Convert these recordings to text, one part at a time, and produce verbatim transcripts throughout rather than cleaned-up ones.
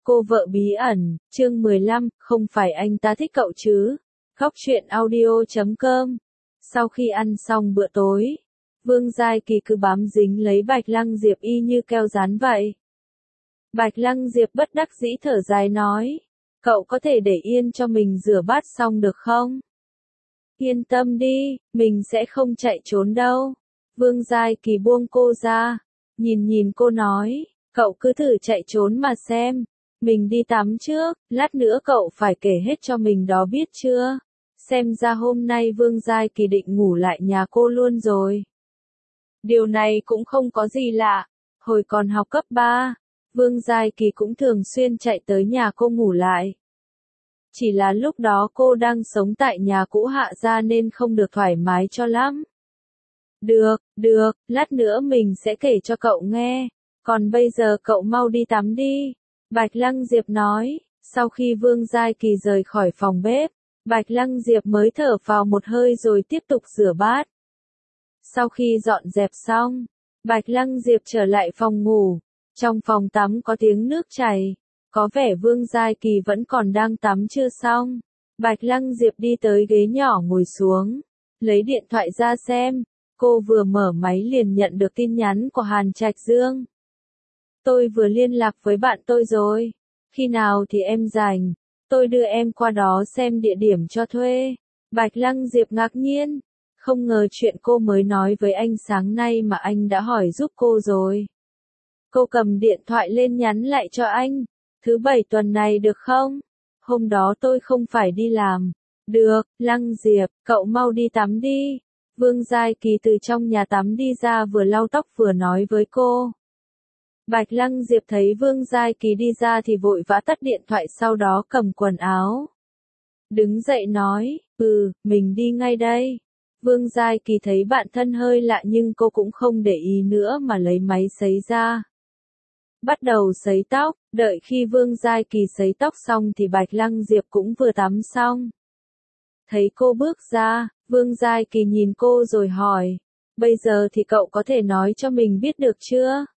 Cô vợ bí ẩn, chương mười lăm, không phải anh ta thích cậu chứ. Góc truyện audio chấm com. Sau khi ăn xong bữa tối, Vương Giai Kỳ cứ bám dính lấy Bạch Lăng Diệp y như keo dán vậy. Bạch Lăng Diệp bất đắc dĩ thở dài nói, cậu có thể để yên cho mình rửa bát xong được không? Yên tâm đi, mình sẽ không chạy trốn đâu. Vương Giai Kỳ buông cô ra, nhìn nhìn cô nói, cậu cứ thử chạy trốn mà xem. Mình đi tắm trước, lát nữa cậu phải kể hết cho mình đó biết chưa? Xem ra hôm nay Vương Giai Kỳ định ngủ lại nhà cô luôn rồi. Điều này cũng không có gì lạ. Hồi còn học cấp ba, Vương Giai Kỳ cũng thường xuyên chạy tới nhà cô ngủ lại. Chỉ là lúc đó cô đang sống tại nhà cũ Hạ gia nên không được thoải mái cho lắm. Được, được, lát nữa mình sẽ kể cho cậu nghe. Còn bây giờ cậu mau đi tắm đi. Bạch Lăng Diệp nói, sau khi Vương Giai Kỳ rời khỏi phòng bếp, Bạch Lăng Diệp mới thở phào một hơi rồi tiếp tục rửa bát. Sau khi dọn dẹp xong, Bạch Lăng Diệp trở lại phòng ngủ. Trong phòng tắm có tiếng nước chảy, có vẻ Vương Giai Kỳ vẫn còn đang tắm chưa xong. Bạch Lăng Diệp đi tới ghế nhỏ ngồi xuống, lấy điện thoại ra xem. Cô vừa mở máy liền nhận được tin nhắn của Hàn Trạch Dương. Tôi vừa liên lạc với bạn tôi rồi. Khi nào thì em rảnh, tôi đưa em qua đó xem địa điểm cho thuê. Bạch Lăng Diệp ngạc nhiên, không ngờ chuyện cô mới nói với anh sáng nay mà anh đã hỏi giúp cô rồi. Cô cầm điện thoại lên nhắn lại cho anh, thứ bảy tuần này được không? Hôm đó tôi không phải đi làm. Được, Lăng Diệp, cậu mau đi tắm đi. Vương Giai Kỳ từ trong nhà tắm đi ra vừa lau tóc vừa nói với cô. Bạch Lăng Diệp thấy Vương Giai Kỳ đi ra thì vội vã tắt điện thoại, sau đó cầm quần áo. Đứng dậy nói, ừ, mình đi ngay đây. Vương Giai Kỳ thấy bạn thân hơi lạ nhưng cô cũng không để ý nữa mà lấy máy sấy ra. Bắt đầu sấy tóc, đợi khi Vương Giai Kỳ sấy tóc xong thì Bạch Lăng Diệp cũng vừa tắm xong. Thấy cô bước ra, Vương Giai Kỳ nhìn cô rồi hỏi, bây giờ thì cậu có thể nói cho mình biết được chưa?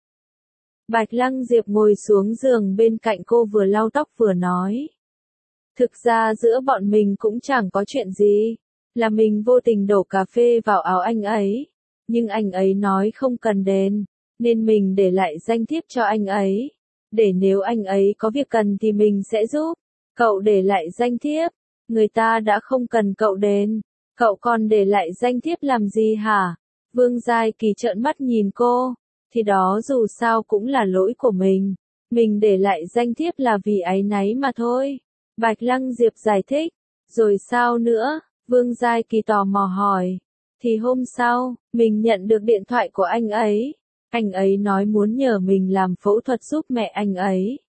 Bạch Lăng Diệp ngồi xuống giường bên cạnh cô vừa lau tóc vừa nói. Thực ra giữa bọn mình cũng chẳng có chuyện gì, là mình vô tình đổ cà phê vào áo anh ấy, nhưng anh ấy nói không cần đền, nên mình để lại danh thiếp cho anh ấy, để nếu anh ấy có việc cần thì mình sẽ giúp. Cậu để lại danh thiếp, người ta đã không cần cậu đền, cậu còn để lại danh thiếp làm gì hả? Vương Giai Kỳ trợn mắt nhìn cô. Thì đó dù sao cũng là lỗi của mình. Mình để lại danh thiếp là vì áy náy mà thôi. Bạch Lăng Diệp giải thích. Rồi sao nữa? Vương Giai Kỳ tò mò hỏi. Thì hôm sau, mình nhận được điện thoại của anh ấy. Anh ấy nói muốn nhờ mình làm phẫu thuật giúp mẹ anh ấy.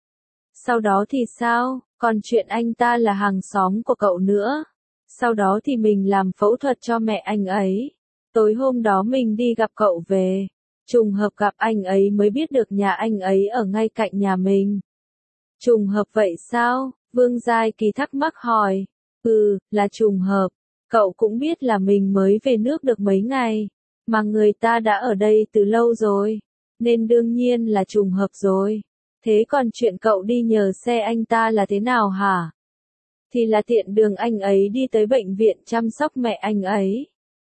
Sau đó thì sao? Còn chuyện anh ta là hàng xóm của cậu nữa. Sau đó thì mình làm phẫu thuật cho mẹ anh ấy. Tối hôm đó mình đi gặp cậu về. Trùng hợp gặp anh ấy mới biết được nhà anh ấy ở ngay cạnh nhà mình. Trùng hợp vậy sao? Vương Giai Kỳ thắc mắc hỏi. Ừ, là trùng hợp. Cậu cũng biết là mình mới về nước được mấy ngày, mà người ta đã ở đây từ lâu rồi, nên đương nhiên là trùng hợp rồi. Thế còn chuyện cậu đi nhờ xe anh ta là thế nào hả? Thì là tiện đường anh ấy đi tới bệnh viện chăm sóc mẹ anh ấy.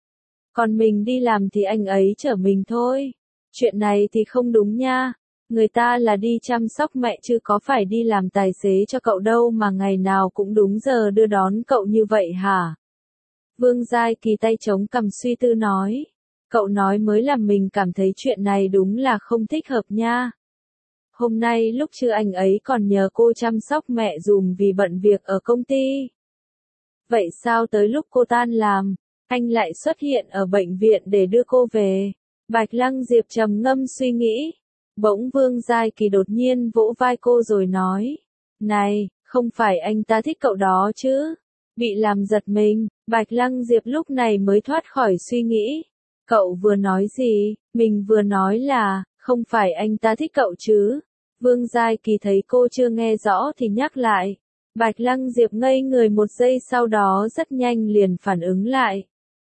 Còn mình đi làm thì anh ấy chở mình thôi. Chuyện này thì không đúng nha. Người ta là đi chăm sóc mẹ chứ có phải đi làm tài xế cho cậu đâu mà ngày nào cũng đúng giờ đưa đón cậu như vậy hả? Vương Giai Kỳ tay chống cằm suy tư nói. Cậu nói mới làm mình cảm thấy chuyện này đúng là không thích hợp nha. Hôm nay lúc trưa anh ấy còn nhờ cô chăm sóc mẹ dùm vì bận việc ở công ty. Vậy sao tới lúc cô tan làm, anh lại xuất hiện ở bệnh viện để đưa cô về? Bạch Lăng Diệp trầm ngâm suy nghĩ. Bỗng Vương Giai Kỳ đột nhiên vỗ vai cô rồi nói. Này, không phải anh ta thích cậu đó chứ? Bị làm giật mình, Bạch Lăng Diệp lúc này mới thoát khỏi suy nghĩ. Cậu vừa nói gì? Mình vừa nói là, không phải anh ta thích cậu chứ? Vương Giai Kỳ thấy cô chưa nghe rõ thì nhắc lại. Bạch Lăng Diệp ngây người một giây, sau đó rất nhanh liền phản ứng lại.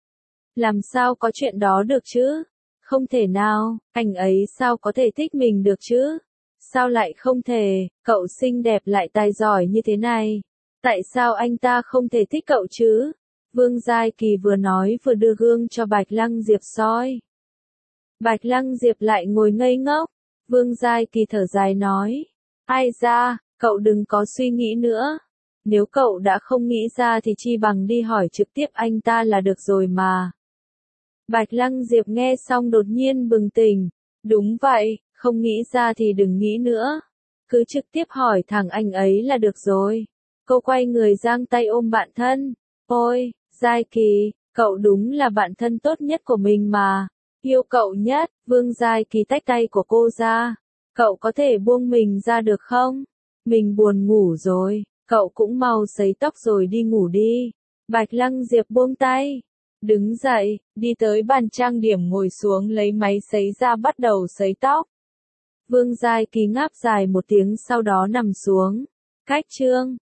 Làm sao có chuyện đó được chứ? Không thể nào, anh ấy sao có thể thích mình được chứ? Sao lại không thể, cậu xinh đẹp lại tài giỏi như thế này. Tại sao anh ta không thể thích cậu chứ? Vương Giai Kỳ vừa nói vừa đưa gương cho Bạch Lăng Diệp soi. Bạch Lăng Diệp lại ngồi ngây ngốc. Vương Giai Kỳ thở dài nói. Ai ra, cậu đừng có suy nghĩ nữa. Nếu cậu đã không nghĩ ra thì chi bằng đi hỏi trực tiếp anh ta là được rồi mà. Bạch Lăng Diệp nghe xong đột nhiên bừng tỉnh. Đúng vậy, không nghĩ ra thì đừng nghĩ nữa. Cứ trực tiếp hỏi thằng anh ấy là được rồi. Cô quay người giang tay ôm bạn thân. Ôi, Giai Kỳ, cậu đúng là bạn thân tốt nhất của mình mà. Yêu cậu nhất. Vương Giai Kỳ tách tay của cô ra. Cậu có thể buông mình ra được không? Mình buồn ngủ rồi. Cậu cũng mau sấy tóc rồi đi ngủ đi. Bạch Lăng Diệp buông tay. Đứng dậy, đi tới bàn trang điểm ngồi xuống lấy máy sấy ra bắt đầu sấy tóc. Vương Giai Kỳ ngáp dài một tiếng sau đó nằm xuống. Cách chương